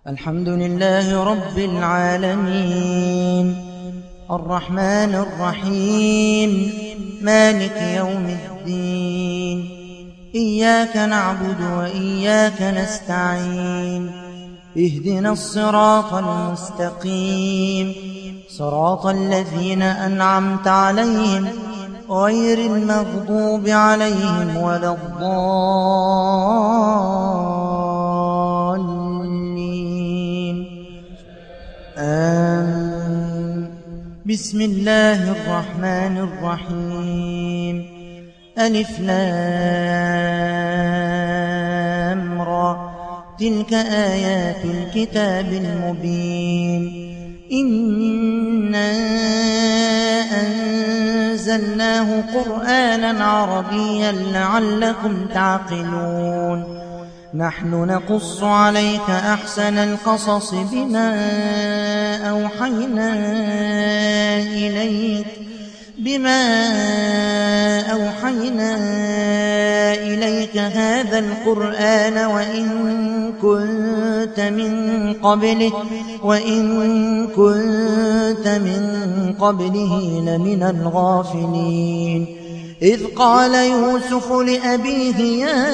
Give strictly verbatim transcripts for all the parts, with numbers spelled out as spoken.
الحمد لله رب العالمين الرحمن الرحيم مالك يوم الدين إياك نعبد وإياك نستعين اهدنا الصراط المستقيم صراط الذين أنعمت عليهم غير المغضوب عليهم ولا الضالين آمين. بسم الله الرحمن الرحيم ألف لام را تلك آيات الكتاب المبين إنا أنزلناه قرآنا عربيا لعلكم تعقلون نحن نقص عليك أحسن القصص بما أوحينا إليك بما أوحينا إليك هذا القرآن وإن كنت من قبله وإن كنت من قبله لمن الغافلين إذ قال يوسف لأبيه يا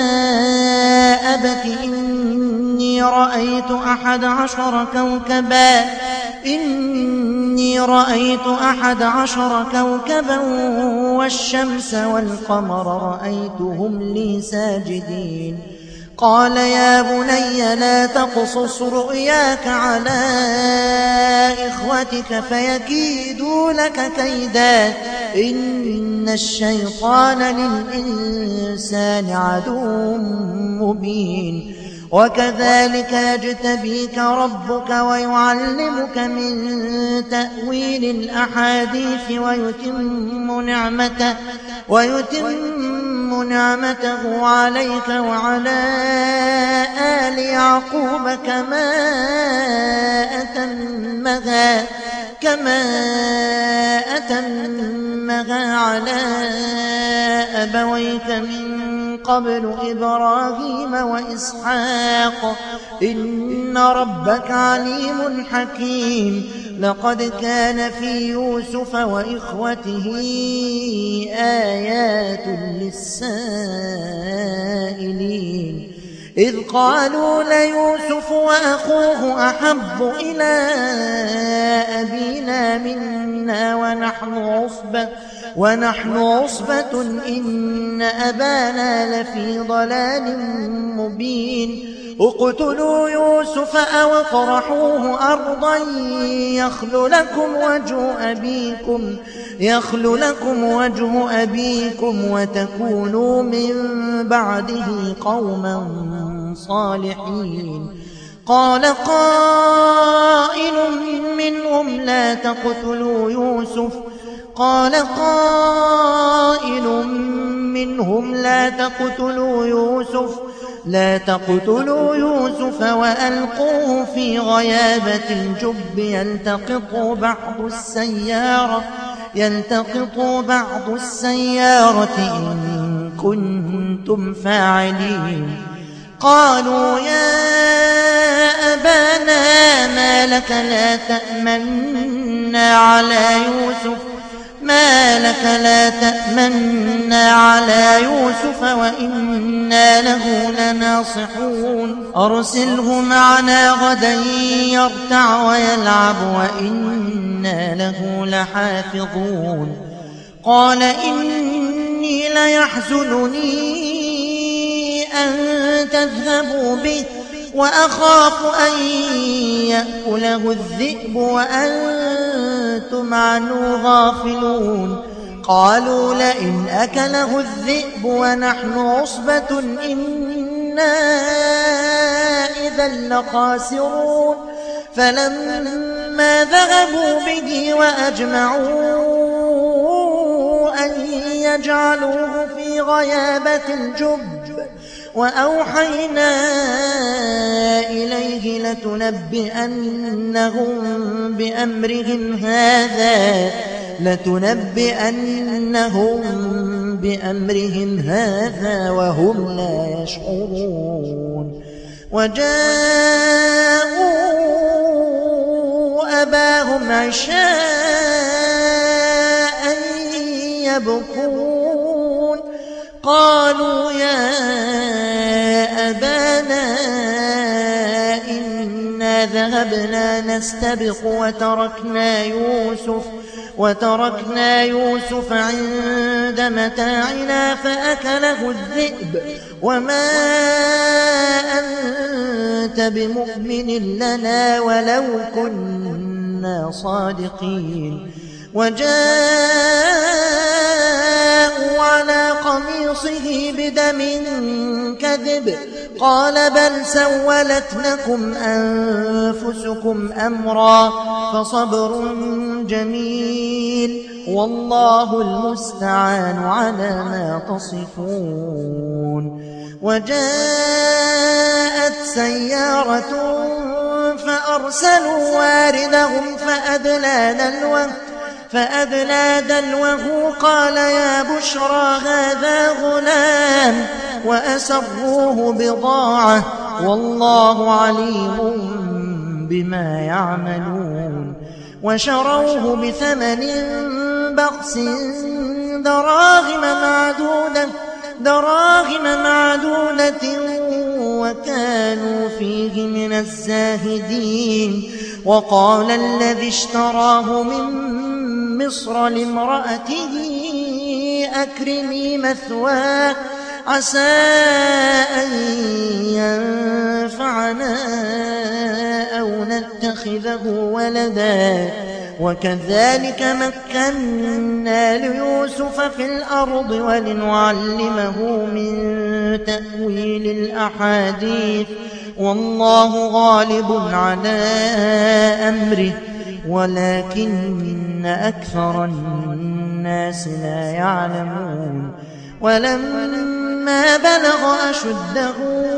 أبت إني رأيت أحد عشر كوكبا إني رأيت أحد عشر كوكبا والشمس والقمر رأيتهم لي ساجدين قال يا بني لا تقصص رؤياك على إخوتك فيكيدوا لك كيدا إن الشيطان للإنسان عدو مبين وكذلك يجتبيك ربك ويعلمك من تأويل الأحاديث ويتم نعمته, ويتم نعمته عليك وعلى آل يعقوب كما أتمها, كما أتمها على أبويك من قبل إبراهيم وإسحاق إن ربك عليم حكيم لقد كان في يوسف وإخوته آيات للسائلين إذ قالوا ليوسف وأخوه أحب إلى أبينا منا ونحن عصبة ونحن عصبة إن أبانا لفي ضلال مبين اقتلوا يوسف أو اطرحوه أرضا يخل لكم وجه أبيكم يخل لكم وجه أبيكم وتكونوا من بعده قوما صالحين قال قائل منهم لا تقتلوا يوسف قال قائل منهم لا تقتلوا يوسف لا تقتلوا يوسف وألقوه في غيابة الجب يلتقطوا بعض السيارة يلتقطوا بعض السيارة إن كنتم فاعلين قالوا يا أبانا ما لك لا تأمنا على يوسف ما لك لا تأمنا على يوسف وإنا له لناصحون أرسله معنا غدا يرتع ويلعب وإنا له لحافظون قال إني ليحزنني أن تذهبوا به وأخاف أن يأكله الذئب وأنتم عنه غافلون قالوا لئن أكله الذئب ونحن عصبة إنا إذا لخاسرون فلما ذهبوا به وأجمعوا أن يجعلوه في غيابة الجب وأوحينا إليه لتنبئنهم بأمرهم هذا لتنبئنهم بأمرهم هذا وهم لا يشعرون وجاءوا وصليناهم عشاء يبكون قالوا يا أبانا إنا ذهبنا نستبق وتركنا يوسف وتركنا يوسف عند متاعنا فأكله الذئب وما أنت بمؤمن لنا ولو كنا صادقين وجاءوا على قميصه بدم كذب قال بل سولت لكم أنفسكم أمرا فصبر جميل والله المستعان على ما تصفون وجاءت سيارة فأرسلوا واردهم فأدلى دلوه فأدلى دلوه قال يا بشرى هذا غلام وأسروه بضاعة والله عليم بما يعملون وشروه بثمن بخس دراهم معدودة دراهم معدودة وكانوا فيه من الزاهدين وقال الذي اشتراه من مصر لامرأته أكرمي مثواه عسى أن ينفعنا أو نتخذه ولدا وكذلك مكنا ليوسف في الأرض ولنعلمه من تأويل الأحاديث والله غالب على أمره ولكن أكثر الناس لا يعلمون ولما بلغ أشده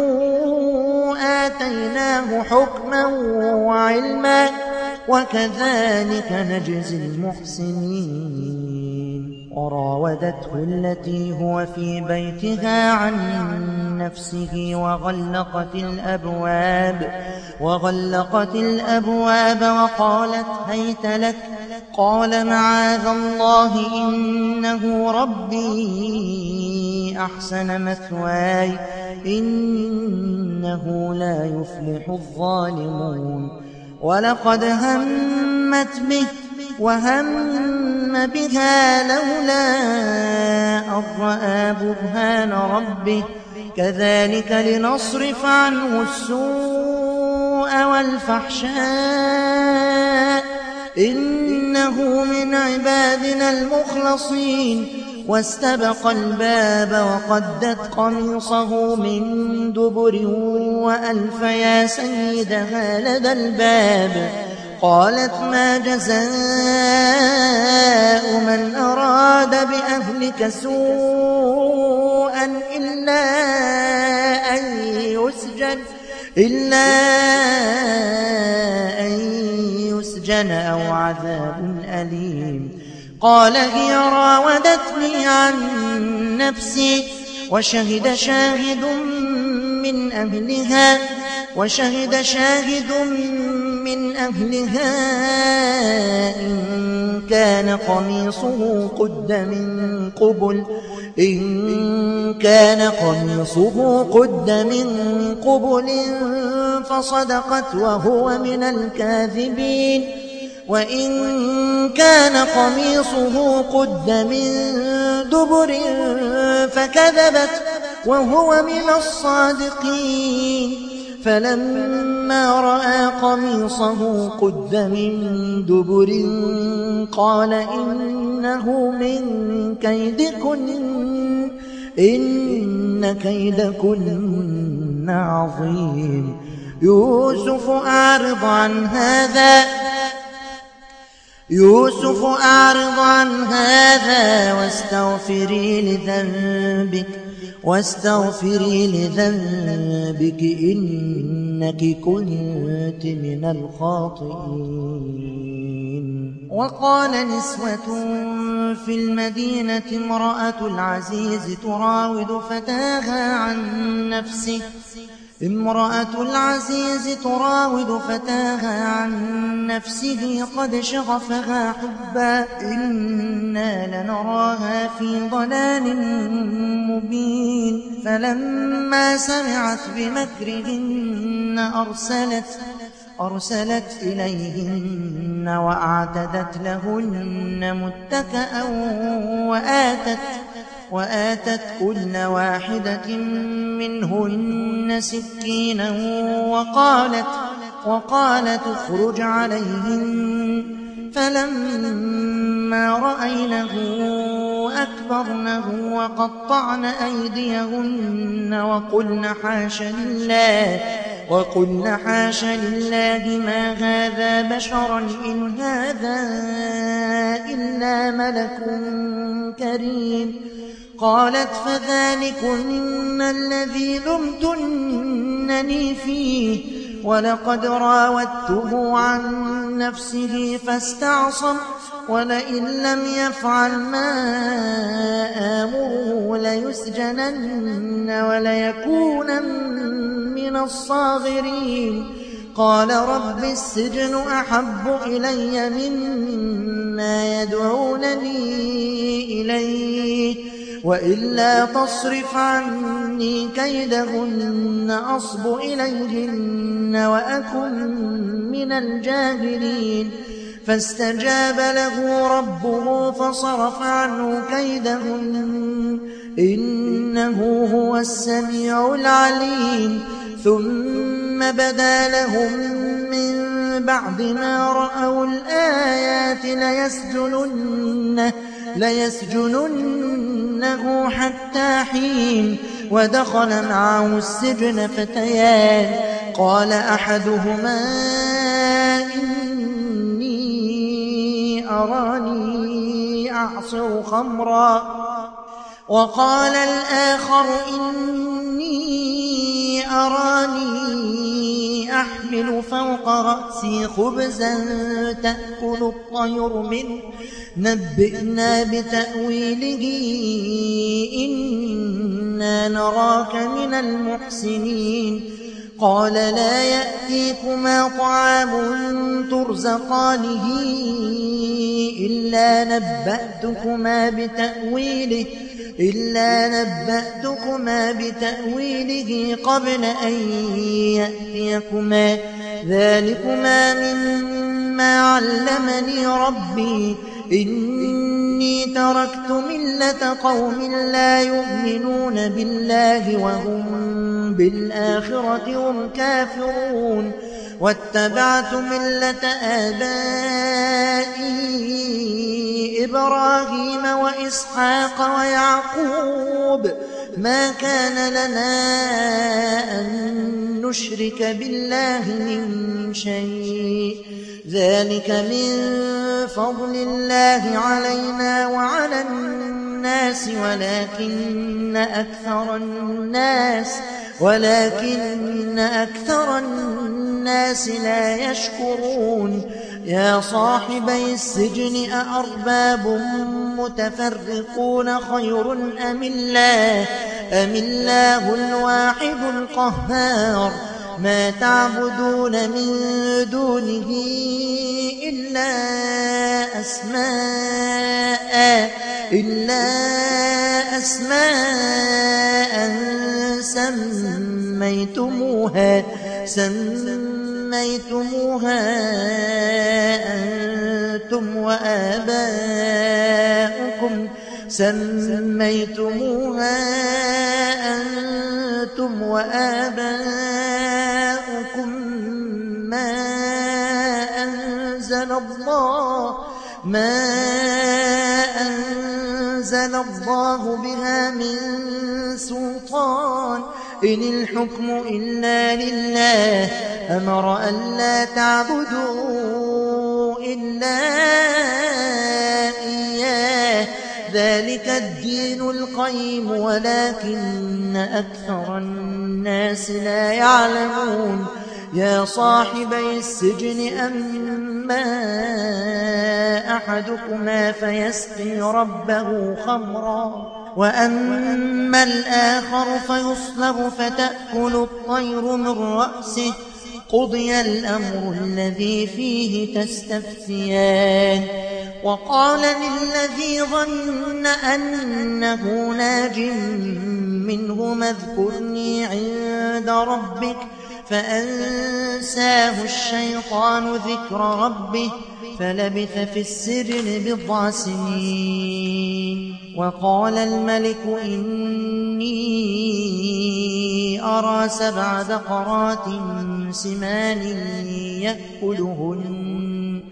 آتيناه حكما وعلما وكذلك نجزي المحسنين وراودته التي هو في بيتها عن نفسه وغلقت الأبواب وغلقت الأبواب وقالت هيت لك قال معاذ الله إنه ربي أحسن مثواي إنه لا يفلح الظالمون ولقد همت به وهم بها لولا أن رأى برهان ربه كذلك لنصرف عنه السوء والفحشاء إنه من عبادنا المخلصين واستبق الباب وقدت قميصه من دبر وألف يا سيدها لدى الباب قالت ما جزاء من أراد بأهلك سوءا إلا أن يسجن إلا أن يسجن أو عذاب أليم قال هي راودتني عن نفسي وشهد شاهد من أهلها وشهد شاهد من أهلها إن كان قميصه قد من قبل إن كان قميصه قد من قبل فصدقت وهو من الكاذبين وإن كان قميصه قد من دبر فكذبت وهو من الصادقين فلما رأى قميصه قد من دبر قال إنه من كيدكن إن كيدكن عظيم يوسف أعرض عن هذا يوسف أعرض عن هذا واستغفري لذنبك واستغفري لذنبك إنك كنت من الخاطئين وقال نسوة في المدينة امرأة العزيز تراود فتاها عن نفسه امرأة العزيز تراود فتاها عن نفسه قد شغفها حبا إنا لنراها في ضلال مبين فلما سمعت بمكرهن أرسلت أرسلت إليهن وأعتدت لهن متكأ وآتت وآتت كل واحدة منهن سكينا وقالت وقالت اخرج عليهن فلما رأينه أكبرنه وقطعن أيديهن وقلن حاش لله وقلن حاش لله ما هذا بشرا إن هذا إلا ملك كريم قالت فذلكن الذي لمتنني فيه ولقد راودته عن نفسه فاستعصم ولئن لم يفعل ما آمره ليسجنن وليكونن من الصاغرين قال رب السجن أحب إلي مما يدعونني إليه وإلا تصرف عني كيدهن أصب إليهن وأكن من الجاهلين فاستجاب له ربه فصرف عنه كيدهن إنه هو السميع العليم ثم بدا لهم من بعد ما رأوا الآيات ليسجننه, ليسجننه حتى حين ودخل معه السجن فتيان قال أحدهما إني أراني أعصر خمرا وقال الآخر إني أراني أحمل فوق رأسي خبزا تأكل الطير منه نبئنا بتأويله إنا نراك من المحسنين قال لا يأتيكما طعام ترزقانه إلا نبأتكما بتأويله إلا نبأتكما بتأويله قبل أن يأتيكما ذلكما مما علمني ربي إني تركت ملة قوم لا يؤمنون بالله وهم بالآخرة هم كافرون واتبعت ملة آبائي إبراهيم وإسحاق ويعقوب ما كان لنا أن نشرك بالله من شيء ذلك من فضل الله علينا وعلى الناس ولكن أكثر الناس ولكن أكثر الناس لا يشكرون يا صاحبي السجن أأرباب متفرقون خير أم الله أم الله الواحد القهار ما تعبدون من دونه إلا أسماء إلا أسماء سميتموها سميتموها أنتم وآباؤكم سميتموها أنتم وآباؤكم ما أنزل الله ما أنزل الله بها من سلطان إن الحكم إلا لله أمر أن لا تعبدوا إلا إياه ذلك الدين القيم ولكن أكثر الناس لا يعلمون يا صاحبي السجن أما أحدكما فيسقي ربه خمرا وأما الآخر فيصلب فتأكل الطير من رأسه قضي الأمر الذي فيه تستفتيان. وقال للذي ظن أنه ناج منهما اذكرني عند ربك فأنساه الشيطان ذكر ربه فلبث في السجن بضع سنين. وقال الملك إني أرى سبع بقرات سمان يأكلهن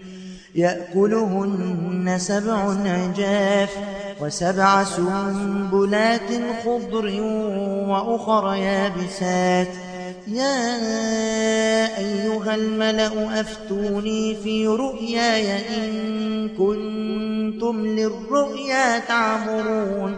يأكلهن سبع عجاف وسبع سنبلات خضر وأخر يابسات. يا أيها الملأ أفتوني في رؤياي إن كنتم للرؤيا تعبرون.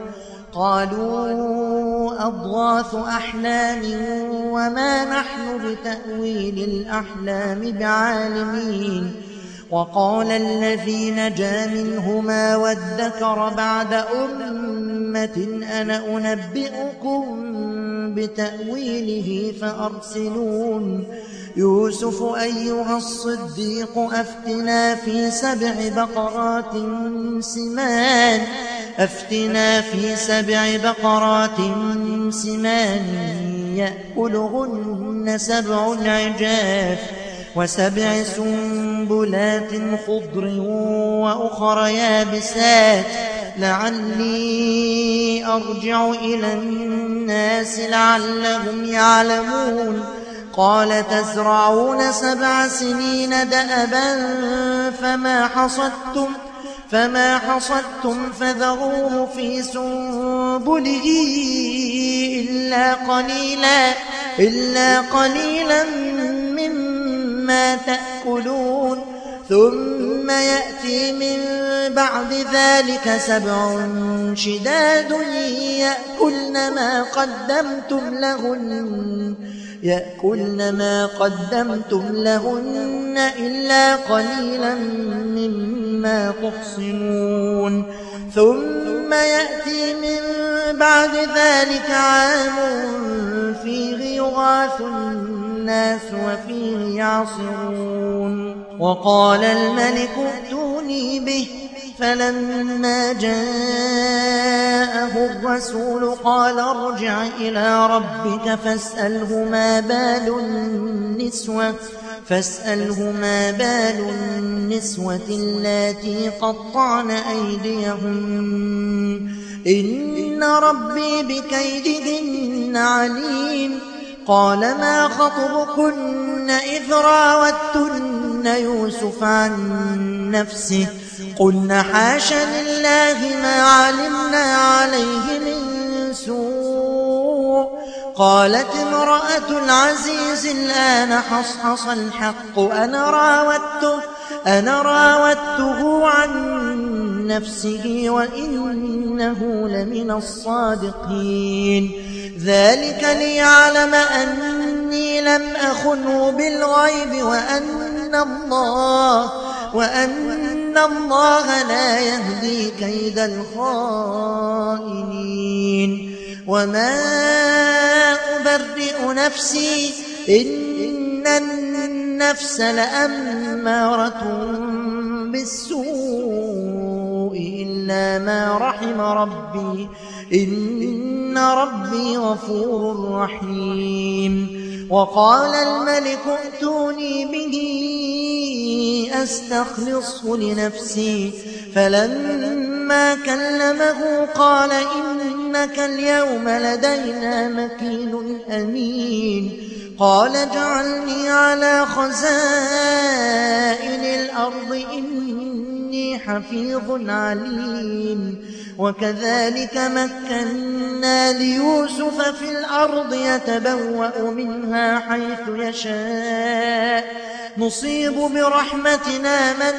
قالوا أضغاث أحلام وما نحن بتأويل الأحلام بعالمين. وقال الذي نجا منهما وادكر بعد أمة أنا أنبئكم بتأويله فأرسلون. يوسف أيها الصديق أفتنا في سبع بقرات سمان أفتنا في سبع بقرات سمان يأكلهن سبع عجاف وسبع سنبلات خضر وأخر يابسات لعلي أرجع إلى الناس لعلهم يعلمون. قال تزرعون سبع سنين دأبا فما حصدتم فما حصدتم فذروه في سنبله إلا قليلا إلا قليلا مما تأكلون. ثم يأتي من بعد ذلك سبع شداد يأكلن ما قدمتم لهن يأكلن ما قدمتم لهن إلا قليلا مما تحصنون. ثم يأتي من بعد ذلك عام فيه يغاث الناس وفيه يعصرون. وقال الملك ائتوني به فلما جاءه الرسول قال ارجع إلى ربك فاسأله ما بال النسوة فاسأله ما بال النسوة اللاتي قطعن أيديهن إن ربي بكيدهن عليم. قال ما خطبكن إذ راوتن يوسف عن نفسه قلنا حاش لله ما علمنا عليه من سوء. قالت امرأة العزيز الآن حصحص الحق أنا راودته, أنا راودته عن نفسه وإنه لمن الصادقين. ذلك ليعلم أني لم أخنه بالغيب وأن الله وأن الله لا يهدي كيد الخائنين. وما أبرئ نفسي إن النفس لأمارة بالسوء إلا ما رحم ربي إن ربي غفور رحيم. وقال الملك ائتوني به أستخلصه لنفسي فلما كلمه قال إنك اليوم لدينا مكين أمين. قال اجعلني على خزائن الأرض إني حفيظ عليم. وكذلك مكنا ليوسف في الأرض يتبوأ منها حيث يشاء نصيب برحمتنا من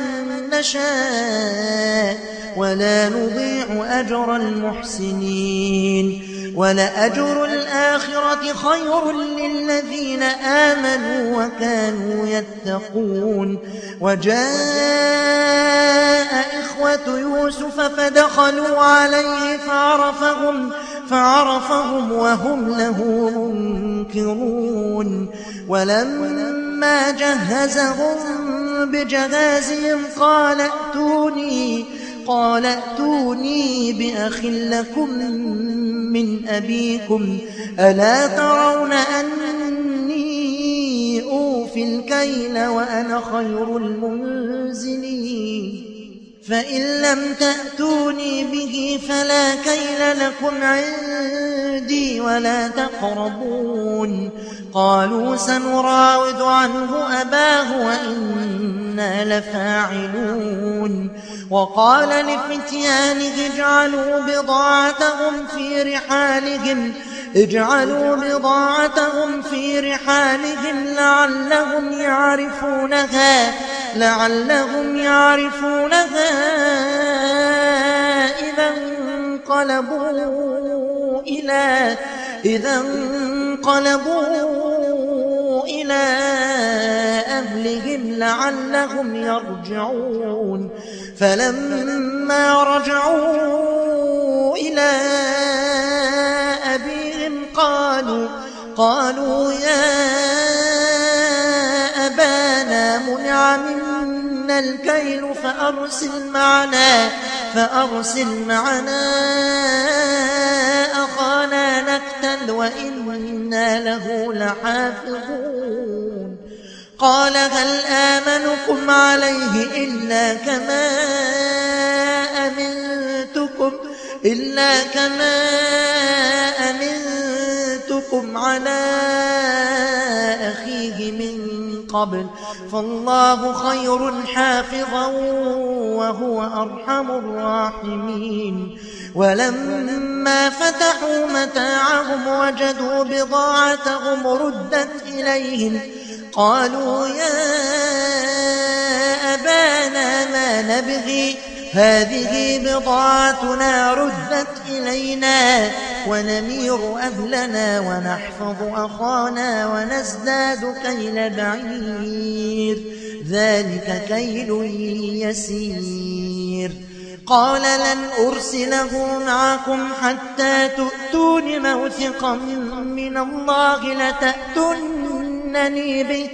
نشاء ولا نضيع أجر المحسنين. ولأجر الآخرة خير للذين آمنوا وكانوا يتقون. وجاء إخوة إخوة يوسف فدخلوا عليه فعرفهم, فعرفهم وهم له منكرون ولما جهزهم بجهازهم قال ائتوني قال ائتوني بأخ لكم من أبيكم ألا ترون أني أوفي الكيل وأنا خير المنزلين فإن لم تأتوني به فلا كيل لكم عندي ولا تقربون قالوا سنراود عنه أباه وإنا لفاعلون وقال لفتيانه اجعلوا بضاعتهم في رحالهم اجعلوا بضاعتهم في رحالهم لعلهم يعرفونها لعلهم يعرفونها إذا انقلبوا إلى إذا انقلبوا إلى أهلهم لعلهم يرجعون فلما رجعوا إلى أبيهم قالوا قالوا يا أبانا منع منا الكيل فأرسل معنا فأرسل معنا أخانا نكتل وإنا له لحافظون قال هل آمنكم عليه إلا كما أمنتكم إلا كما أمنتكم على أخيه من قبل فالله خير حافظا وهو أرحم الراحمين ولما فتحوا متاعهم وجدوا بضاعتهم ردت إليهم قالوا يا أبانا ما نبغي هذه بضاعتنا ردت إلينا ونمير أهلنا ونحفظ أخانا ونزداد كيل بعير ذلك كيل يسير قال لن أرسله معكم حتى تؤتون موثقا من الله لتأتونني به,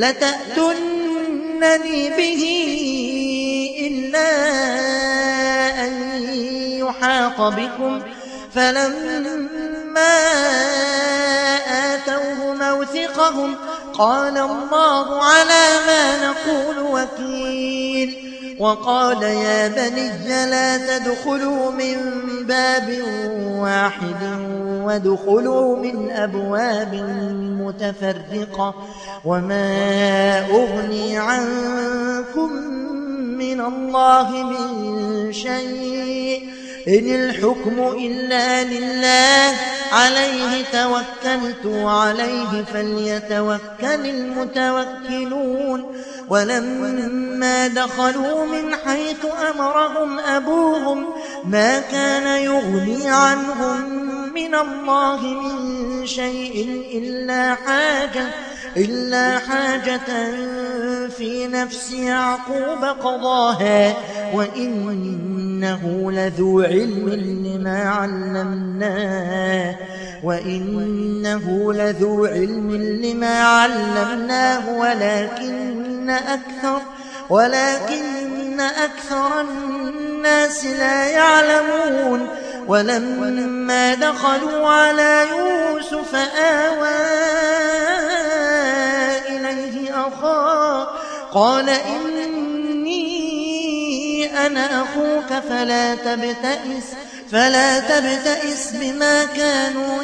لتأتونني به إلا أن يحاط بكم فلما آتوه موثقهم قال الله على ما نقول وكيل وقال يا بني لا تدخلوا من باب واحد وادخلوا من أبواب متفرقة وما أغني عنكم من الله من شيء إن الحكم إلا لله عليه توكلت وعليه فليتوكل المتوكلون ولما دخلوا من حيث أمرهم أبوهم ما كان يغني عنهم من الله من شيء إلا حاجة إلا حاجة في نفس يعقوب قضاها وإنه لذو علم لما علمناه وإنه لذو علم لما علمناه ولكن أكثر ولكن أكثر الناس لا يعلمون ولما دخلوا على يوسف آوى إليه أخاه قال إني أنا أخوك فلا تبتئس فلا تبتئس بما كانوا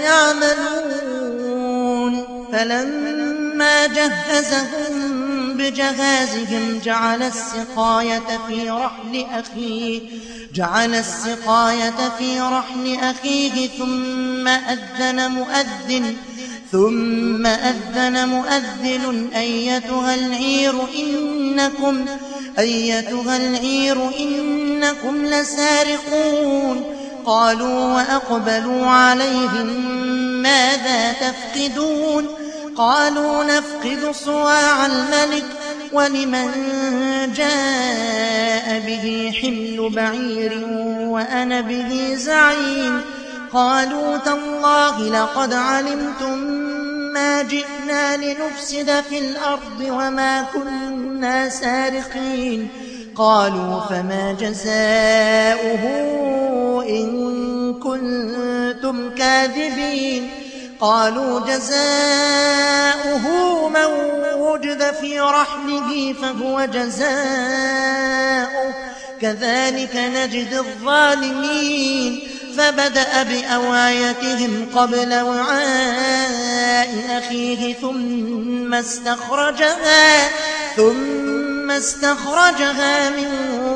يعملون فلما جهزهم بجهازهم جعل السقاية في رحل أخيه جعل السقاية في رحل أخيه ثم أذن مؤذن ثم أذن مؤذن أيتها العير إنكم أيتها العير إنكم لسارقون قالوا وأقبلوا عليهم ماذا تفقدون قالوا نفقد صواع الملك ولمن جاء به حمل بعير وأنا به زعيم قالوا تالله لقد علمتم ما جئنا لنفسد في الأرض وما كنا سارقين قالوا فما جزاؤه إن كنتم كاذبين قالوا جزاؤه من وجد في رحله فهو جزاؤه كذلك نجد الظالمين فبدأ بأوايتهم قبل وعاء أخيه ثم استخرجها ثم استخرجها من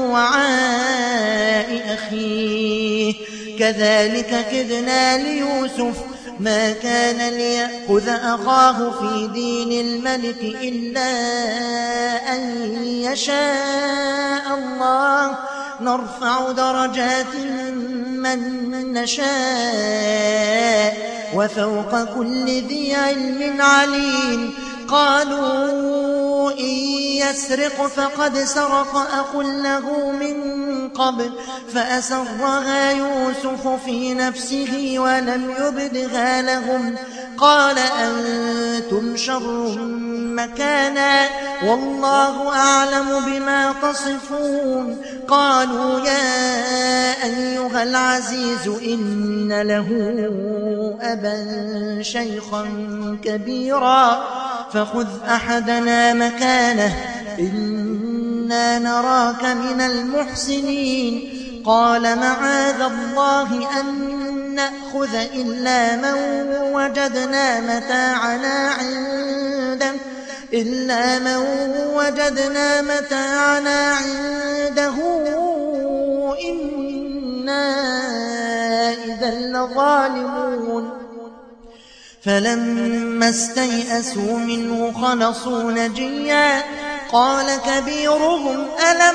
وعاء أخيه كذلك كدنا ليوسف ما كان ليأخذ أخاه في دين الملك إلا أن يشاء الله نرفع درجات من نشاء وفوق كل ذي علم عليم قالوا إن يسرق فقد سرق أخ له من قبل فأسرها يوسف في نفسه ولم يبدها لهم قال أنتم شر مكانا والله أعلم بما تصفون قالوا يا أيها العزيز إن له أبا شيخا كبيرا فخذ أحدنا مكانه إنا نراك من المحسنين قال معاذ الله أن نأخذ إلا من وجدنا متاعنا عنده إلا من وجدنا متاعنا عنده إنا إذا لظالمون فلما استيئسوا منه خلصوا نجيا قال كبيرهم ألم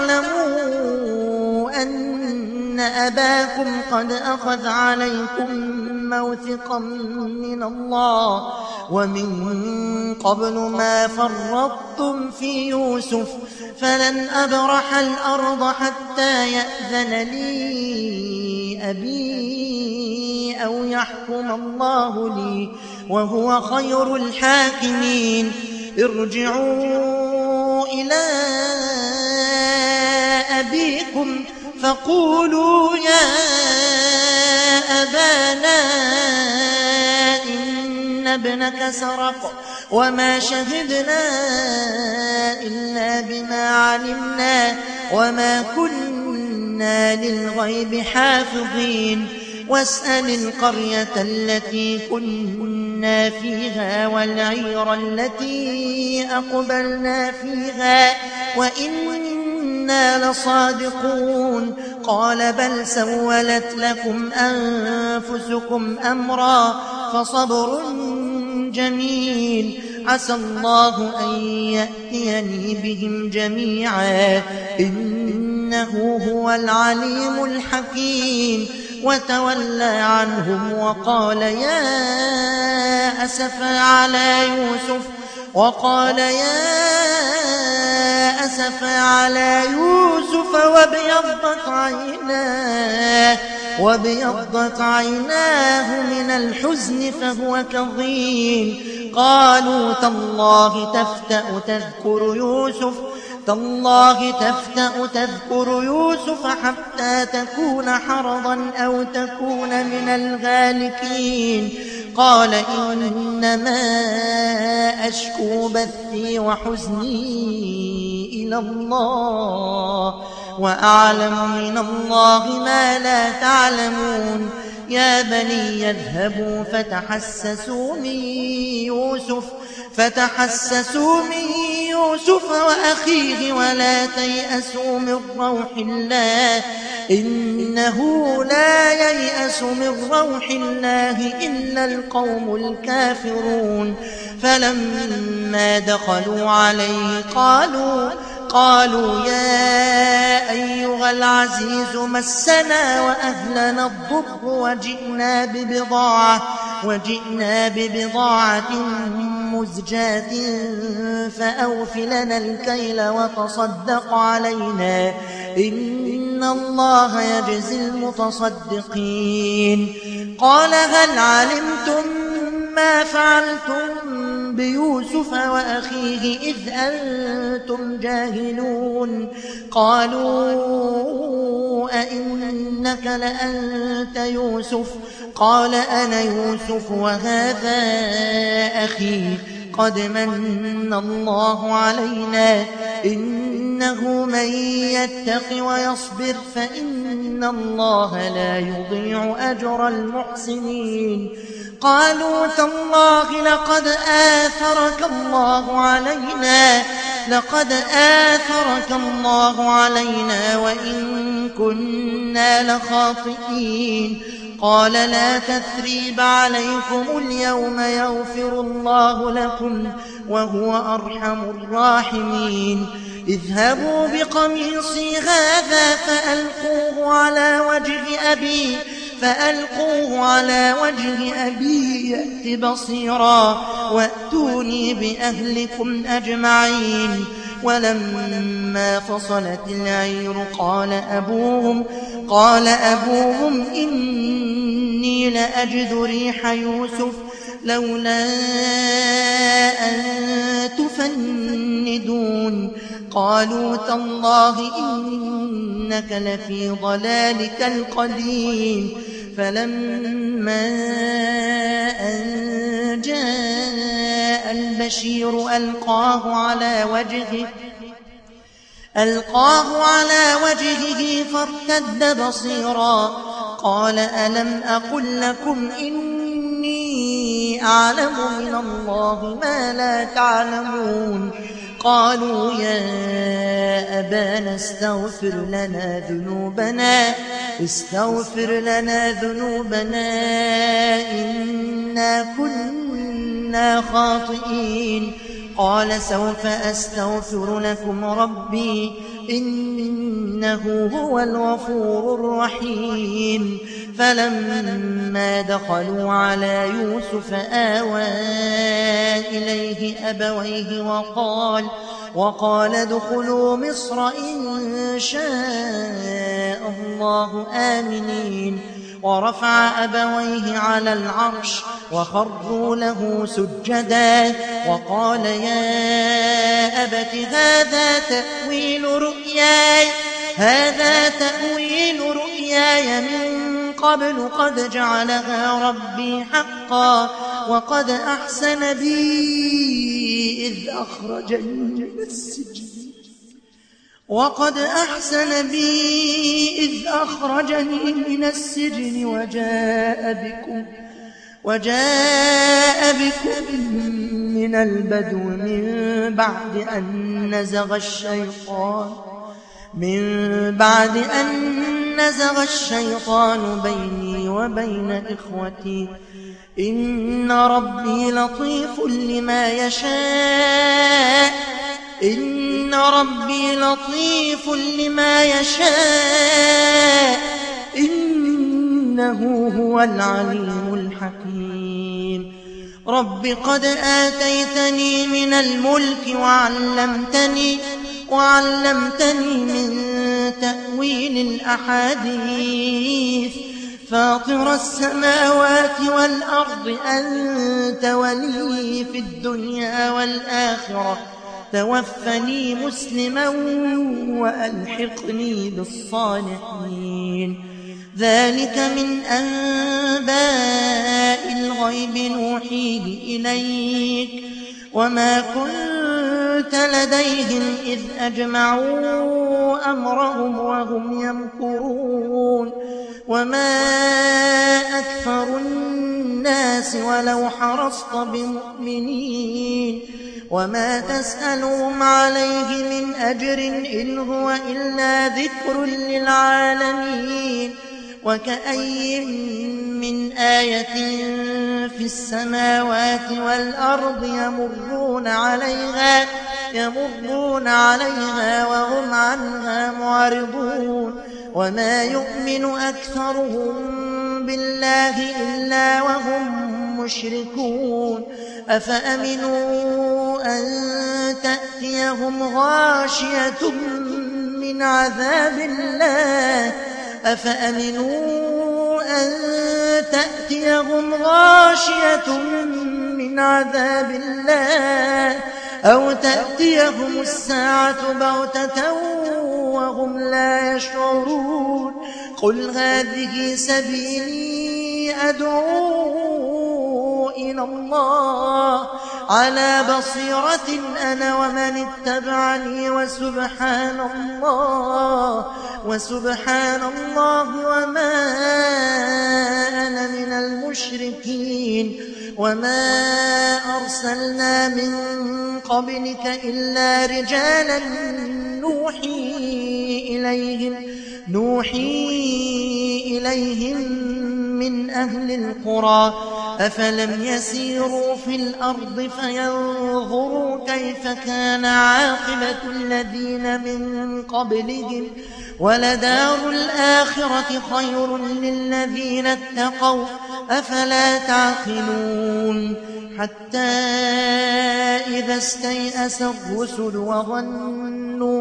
تعلموا أن أباكم قد أخذ عليكم موثقا من الله ومن قبل ما فرطتم في يوسف فلن أبرح الأرض حتى يأذن لي أبي أو يحكم الله لي وهو خير الحاكمين ارجعوا إلى أبيكم فقولوا يا أبانا إن ابنك سرق وما شهدنا إلا بما علمنا وما كنا للغيب حافظين واسأل القرية التي كنا فيها والعير التي أقبلنا فيها وإنا لصادقون قال بل سولت لكم أنفسكم أمرا فصبر جميل عسى الله أن يأتيني بهم جميعا إنه هو العليم الحكيم وتولى عنهم وقال يا أسفا على يوسف وقال يا أسفا على يوسف وابيضت عيناه وابيضت عيناه من الحزن فهو كظيم قالوا تالله تفتأ تذكر يوسف تالله تفتأ تذكر يوسف حتى تكون حرضا أو تكون من الهالكين قال إنما أشكو بثي وحزني إلى الله وأعلم من الله ما لا تعلمون يا بني يذهبوا فتحسسوا من يوسف فتحسسوا من يوسف وأخيه ولا تيأسوا من روح الله إنه لا ييأس من روح الله إلا القوم الكافرون فلما دخلوا عليه قالوا قالوا يا أيها العزيز مسنا وأهلنا الضر وجئنا ببضاعة, وجئنا ببضاعة مزجاة فأوف لنا الكيل وتصدق علينا إن الله يجزي المتصدقين. قال هل علمتم ما فعلتم بيوسف وأخيه إذ أنتم جاهلون؟ قالوا أئنك لأنت يوسف؟ قال أنا يوسف وهذا أخي قد من الله علينا إنه من يتق ويصبر فإن الله لا يضيع أجر المحسنين. قالوا تالله لقد آثرك الله علينا لقد آثرك الله علينا وإن كنا لخاطئين. قال لا تثريب عليكم اليوم يغفر الله لكم وهو أرحم الراحمين. اذهبوا بقميصي هذا فألقوه على وجه أبي فألقوه على وجه أبي يأت بصيرا وأتوني بأهلكم أجمعين. ولما فصلت العير قال أبوهم قال أبوهم إني لأجد ريح يوسف لولا أن تفندون. قالوا تالله إنك لفي ضلالك القديم. فلما أن جاء البشير ألقاه على وجهه ألقاه على وجهه فارتد بصيرا. قال ألم أقل لكم إني أعلم من الله ما لا تعلمون؟ قالوا يا أبانا استغفر لنا ذنوبنا استغفر لنا ذنوبنا إنا كنا خاطئين. قال سوف أستغفر لكم ربي إنه هو الغفور الرحيم. فلما دخلوا على يوسف آوى إليه أبويه وقال وقال ادخلوا مصر إن شاء الله آمنين. ورفع أبويه على العرش وخروا له سجدا وقال يا أبت هذا تأويل رؤياي هذا تأويل رؤياي من قبل قد جعلها ربي حقا وقد أحسن بي إذ أخرجني من السجن وقد أحسن بي إذ أخرجني من السجن وجاء بكم وجاء بكم من البدو من بعد أن نزغ الشيطان من بعد أن نزغ الشيطان بيني وبين إخوتي إن ربي لطيف لما يشاء إن ربي لطيف لما يشاء إنه هو العليم الحكيم. رب قد آتيتني من الملك وعلمتني وعلمتني من تأويل الأحاديث فاطر السماوات والأرض أنت ولي في الدنيا والآخرة توفني مسلما وألحقني بالصالحين. ذلك من أنباء الغيب نوحيه إليك وما كنت لديهم إذ أجمعوا أمرهم وهم يمكرون وما أكثر الناس ولو حرصت بمؤمنين وما تسألهم عليه من أجر إن هو إلا ذكر للعالمين وكأي من آية في السماوات والأرض يمرون عليها يمرون عليها وهم عنها معرضون وما يؤمن أكثرهم بالله إلا وهم مشركون أفأمنوا أن تأتيهم غاشية من عذاب الله أفأمنوا أن تأتيهم غاشية من عذاب الله أو تأتيهم الساعة بغتة وهم لا يشعرون قل هذه سبيلي أدعو إلى الله على بصيرة أنا ومن اتبعني وسبحان الله وسبحان الله وما أنا من المشركين وما أرسلنا من قبلك إلا رجالا نوحي إليهم نوحي إليهم من أهل القرى أفلم يسيروا في الأرض فينظروا كيف كان عاقبة الذين من قبلهم ولدار الآخرة خير للذين اتقوا أفلا تعقلون حتى إذا استيأس الرسل وظنوا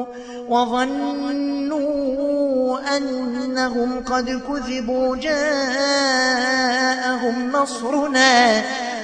وظنوا أنهم قد كذبوا جاءهم نصرنا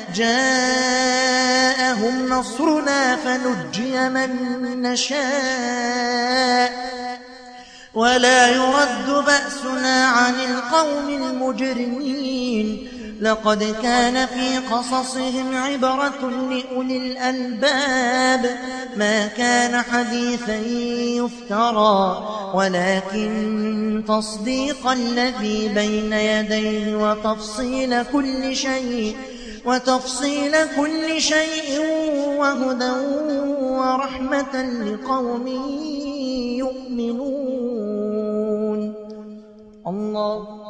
جاءهم نصرنا فنجي من نشاء ولا يرد بأسنا عن القوم المجرمين لقد كان في قصصهم عبرة لأولي الألباب ما كان حديثا يفترى ولكن تصديق الذي بين يديه وتفصيل كل شيء وتفصيل كل شيء وهدى ورحمة لقوم يؤمنون الله